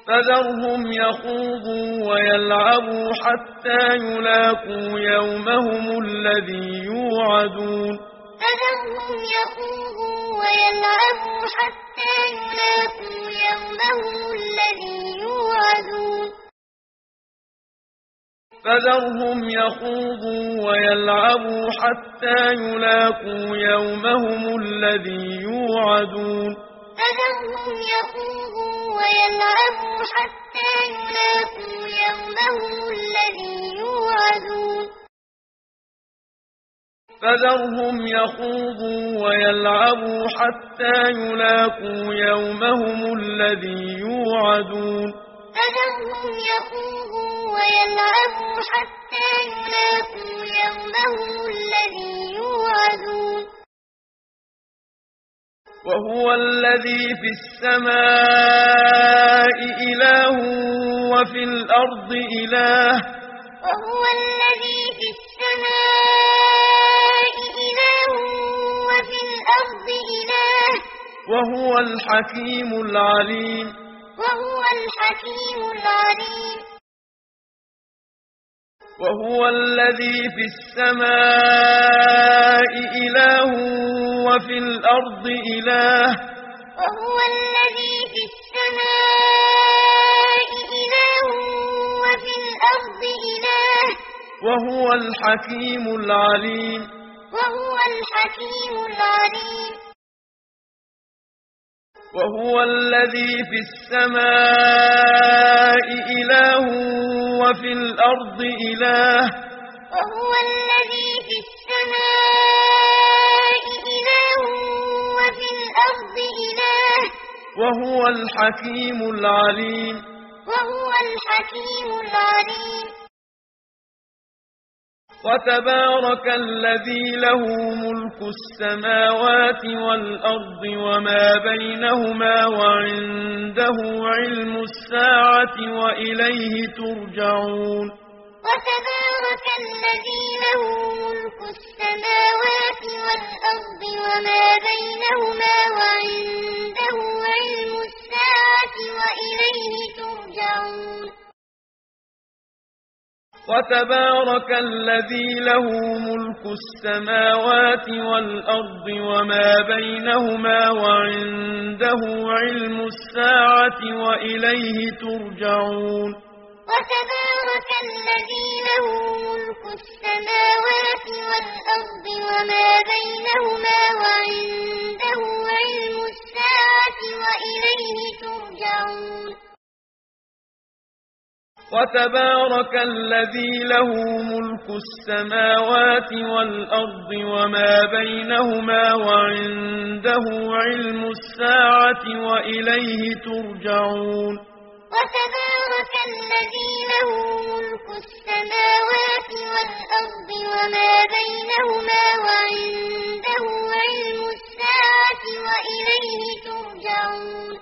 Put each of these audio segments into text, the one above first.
فذرهم يخوضوا ويلعبوا حتى يلاقوا يومهم الذي يوعدون فذرهم يخوضوا ويلعبوا حتى يلاقوا يومهم الذي يوعدون فذرهم يخوضوا ويلعبوا حتى يلاقوا يومهم الذي يوعدون فذرهم يخوضوا ويلعبوا حتى يلاقوا يومهم الذي يوعدون فذرهم يخوضوا ويلعبوا حتى يلاقوا يومهم الذي يوعدون فذرهم يخوضوا ويلعبوا حتى يلاقوا يومهم الذي يوعدون وهو الذي في السماء إله وفي الأرض إله وهو الذي في السماء إله وفي الأرض إله وهو الحكيم العليم وهو الحكيم العليم وهو الذي في السماء إله وفي الأرض إله وهو الذي في السماء إله وفي الأرض إله وهو الحكيم العليم وهو الحكيم العليم وهو الذي في السماء إله وفي الأرض إله وهو الذي في السماء إله وفي الأرض إله وهو الحكيم العليم وهو الحكيم العليم وتبارك الذي له ملك السماوات والأرض وما بينهما وعنده علم الساعة وإليه ترجعون وتبارك الذي له ملك السماوات والأرض وما بينهما وعنده علم الساعة وإليه ترجعون وتبارك الذي له ملك السماوات والأرض وما بينهما وعنده علم الساعة وإليه ترجعون وتبارك الذي له ملك السماوات والأرض وما بينهما وعنده علم الساعة وإليه ترجعون وتبارك الذي له ملك السماوات والأرض وما بينهما وعنده علم الساعة وإليه ترجعون وتبارك الذي له ملك السماوات والأرض وما بينهما وعنده علم الساعة وإليه ترجعون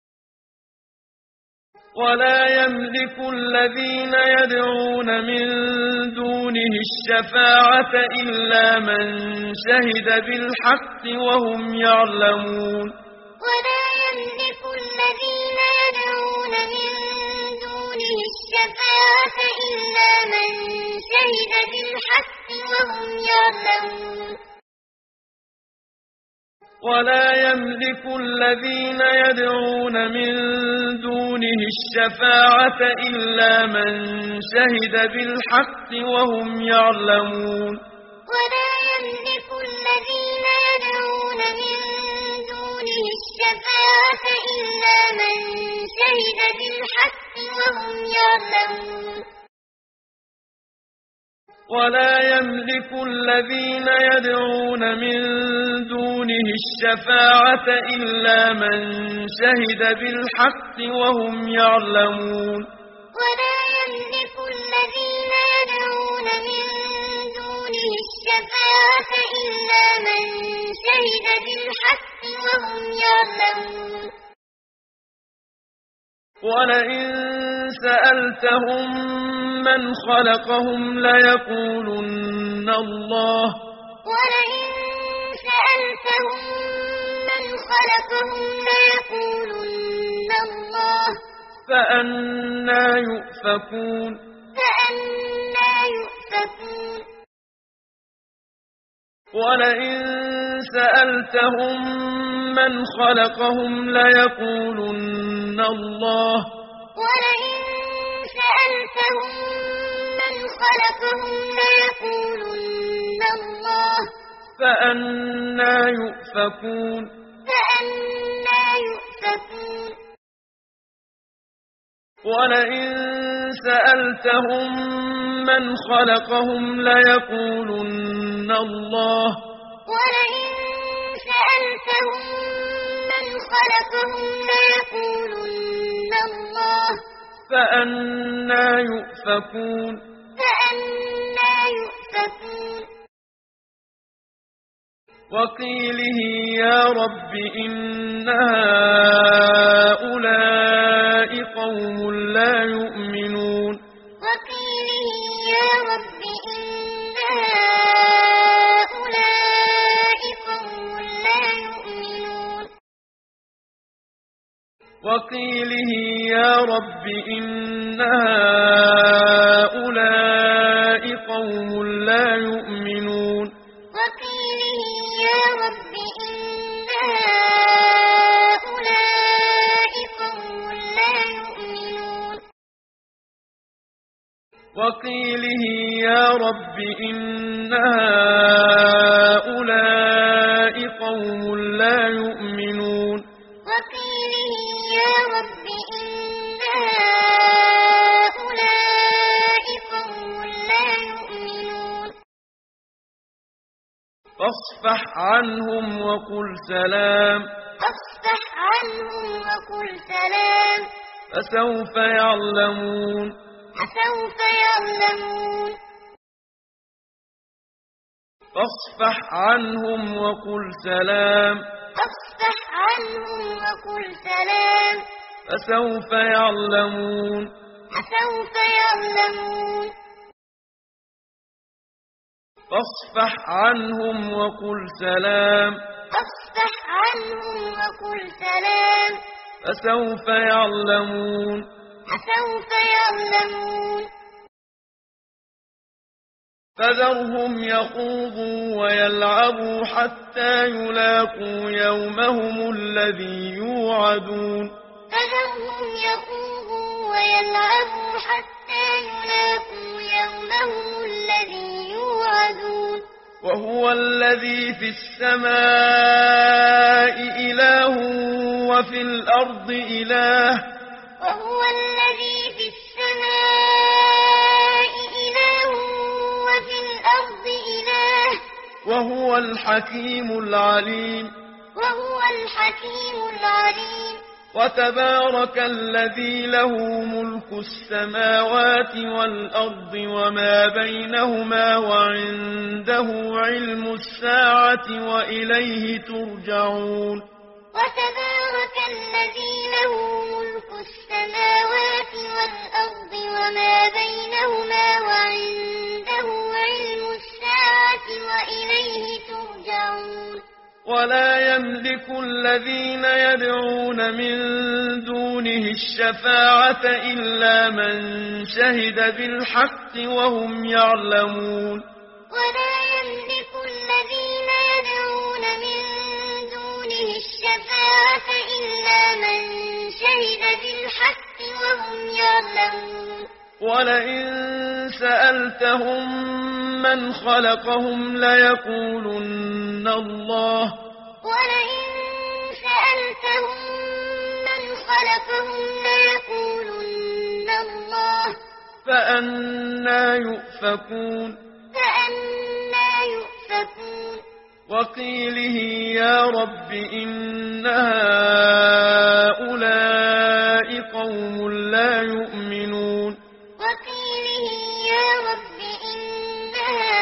ولا يملك الذين يدعون من دونه الشفاعة إلا من شهد بالحق وهم يعلمون ولا يملك الذين يدعون من دونه الشفاعة إلا من شهد بالحق وهم يعلمون ولا يملك الذين يدعون من دونه الشفاعة إلا من شهد بالحق وهم يعلمون ولا يملك الذين يدعون من دونه الشفاعة إلا من شهد بالحق وهم يعلمون ولا يملك الذين يدعون من دونه الشفاعة إلا من شهد بالحق وهم يعلمون ولا يملك الذين يدعون من دونه الشفاعة إلا من شهد بالحق وهم يعلمون ولئن سألتهم من خلقهم ليقولن الله ولئن سألتهم من خلقهم ليقولن الله فأنى يؤفكون فأنى يؤفكون ولئن سألتهم من خلقهم ليقولن الله ولئن سألتهم من خلقهم ليقولن الله فأنى يؤفكون فأنى يؤفكون ولئن سألتهم من خلقهم ليقولن الله ولئن سألتهم من خلقهم ليقولن الله فأنى يؤفكون فأنى يؤفكون وقيله يا رب إن هؤلاء قوم لا يؤمنون وقيله يا رب إن هؤلاء قوم لا يؤمنون وقيله يا رب إن هؤلاء قوم لا يؤمنون وقيله يا رب إن هؤلاء قوم لا يؤمنون وقيله يا رب إن هؤلاء قوم لا يؤمنون وقيله يا رب إن هؤلاء قوم لا يؤمنون فاصفح عنهم وقل سلام فاصفح عنهم وقل سلام فسوف يعلمون فسوف يعلمون فاصفح عنهم وقل سلام فاصفح عنهم وقل سلام فسوف يعلمون فسوف يعلمون فاصفح عنهم وقل سلام فاصفح عنهم وقل سلام فسوف يعلمون فسوف يعلمون فذرهم يخوضوا ويلعبوا حتى يلاقوا يومهم الذي يوعدون فذرهم يخوضوا ويلعبوا حتى يلاقوا يومهم الذي يوعدون وهو الذي في السماء إله وفي الأرض إله وهو الذي في السماء إله وفي الأرض إله وهو الحكيم العليم وهو الحكيم العليم وتبارك الذي له ملك السماوات والأرض وما بينهما وعنده علم الساعة وإليه ترجعون وتبارك الذي له ملك السماوات والأرض وما بينهما وعنده علم الساعة وإليه ترجعون ولا يملك الذين يدعون من دونه الشفاعة إلا من شهد بالحق وهم يعلمون ولا يملك الذين يدعون من دونه الشفاعة إلا من شهد بالحق وهم يعلمون ولئن سألتهم من خلقهم ليقولن الله ولئن سألتهم من خلقهم ليقولن الله فأنى يؤفكون فأنى يؤفكون وقيله يا رب إن هؤلاء قوم لا يؤمنون وقيله يا رب إن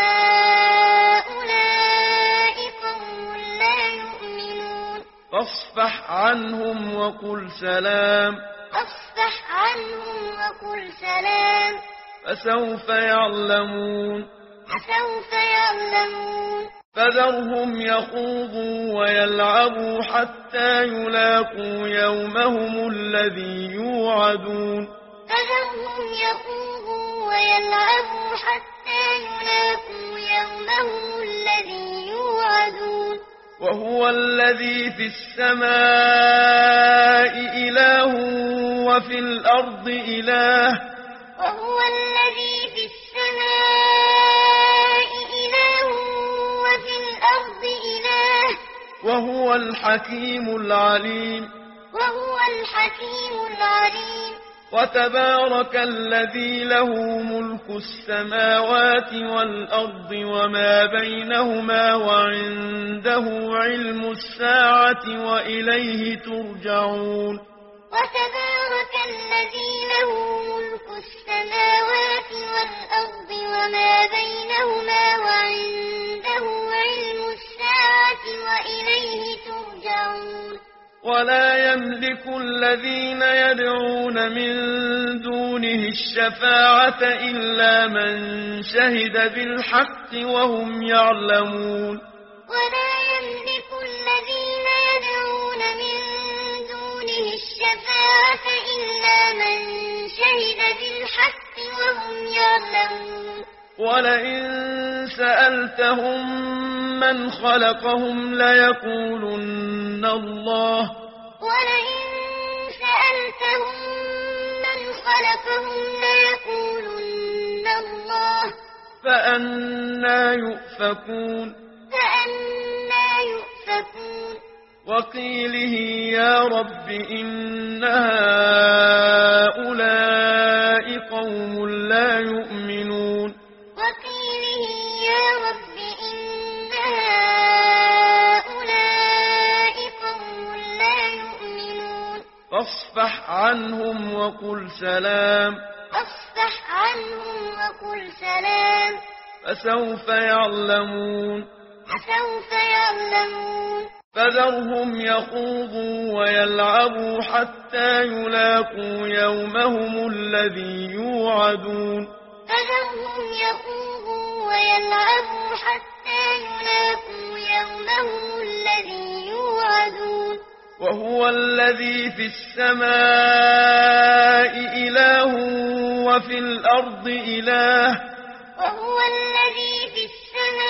هؤلاء قوم لا يؤمنون فاصفح عنهم وقل سلام فاصفح عنهم وقل سلام فسوف يعلمون فسوف يعلمون فذرهم يخوضوا ويلعبوا حتى يلاقوا يومهم الذي يوعدون فذرهم يخوضوا ويلعبوا حتى يلاقوا يومهم الذي يوعدون وهو الذي في السماء إله وفي الأرض إله وهو الذي في السماء إله وفي الأرض إله وهو الحكيم العليم وهو الحكيم العليم وتبارك الذي له ملك السماوات والأرض وما بينهما وعنده علم الساعة وإليه ترجعون وتبارك الذي له ملك السماوات والأرض وما بينهما وعنده علم الساعة وإليه ترجعون ولا يملك الذين يدعون من دونه الشفاعة إلا من شهد بالحق وهم يعلمون ولا يملك الذين يدعون من دونه الشفاعة إلا من شهد بالحق وهم يعلمون ولئن سألتهم من خلقهم ليقولن الله ولئن سألتهم من خلقهم ليقولن الله فأنى يؤفكون فأنى يؤفكون وقيله يا رب إن هؤلاء قوم لا يؤمنون وقيله يا رب إن هؤلاء قوم لا يؤمنون فاصفح عنهم وقل سلام فاصفح عنهم وقل سلام فسوف يعلمون فسوف يعلمون فذرهم يخوضوا ويلعبوا حتى يلاقوا يومهم الذي يوعدون فذرهم يخوضوا ويلعبوا حتى يلاقوا يومهم الذي يوعدون وهو الذي في السماء إله وفي الأرض إله وهو الذي في السماء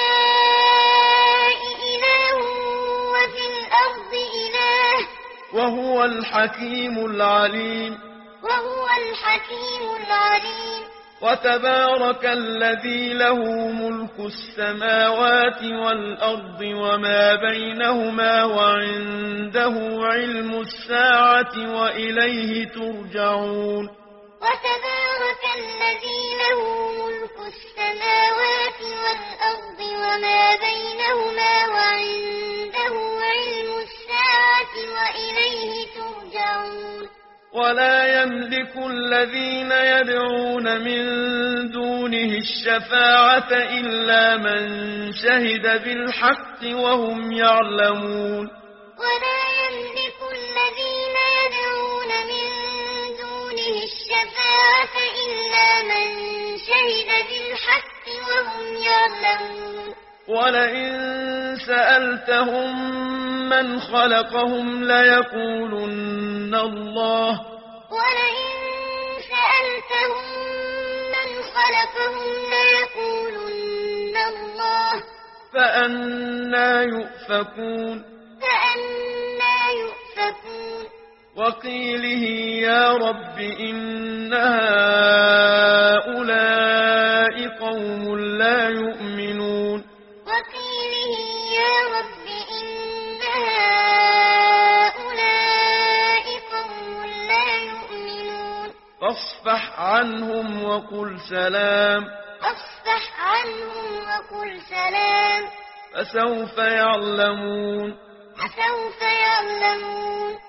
إله وفي الأرض إله وهو الحكيم العليم وهو الحكيم العليم وتبارك الذي له ملك السماوات والأرض وما بينهما وعنده علم الساعة وإليه ترجعون وتبارك الذي له ملك السماوات والأرض وما بينهما وعنده علم الساعة وإليه ترجعون ولا يملك الذين يدعون من دونه الشفاعة إلا من شهد بالحق وهم يعلمون ولا يملك الذين يدعون من دونه الشفاعة إلا من شهد بالحق وهم يعلمون ولئن سألتهم من خلقهم ليقولن الله ولئن سألتهم من خلقهم ليقولن الله فأنى يؤفكون فأنى يؤفكون وقيله يا رب إن هؤلاء قوم لا يؤمنون وقيله يا رب إن هؤلاء قوم لا يؤمنون فاصفح عنهم وقل سلام فاصفح عنهم وقل سلام فسوف يعلمون فسوف يعلمون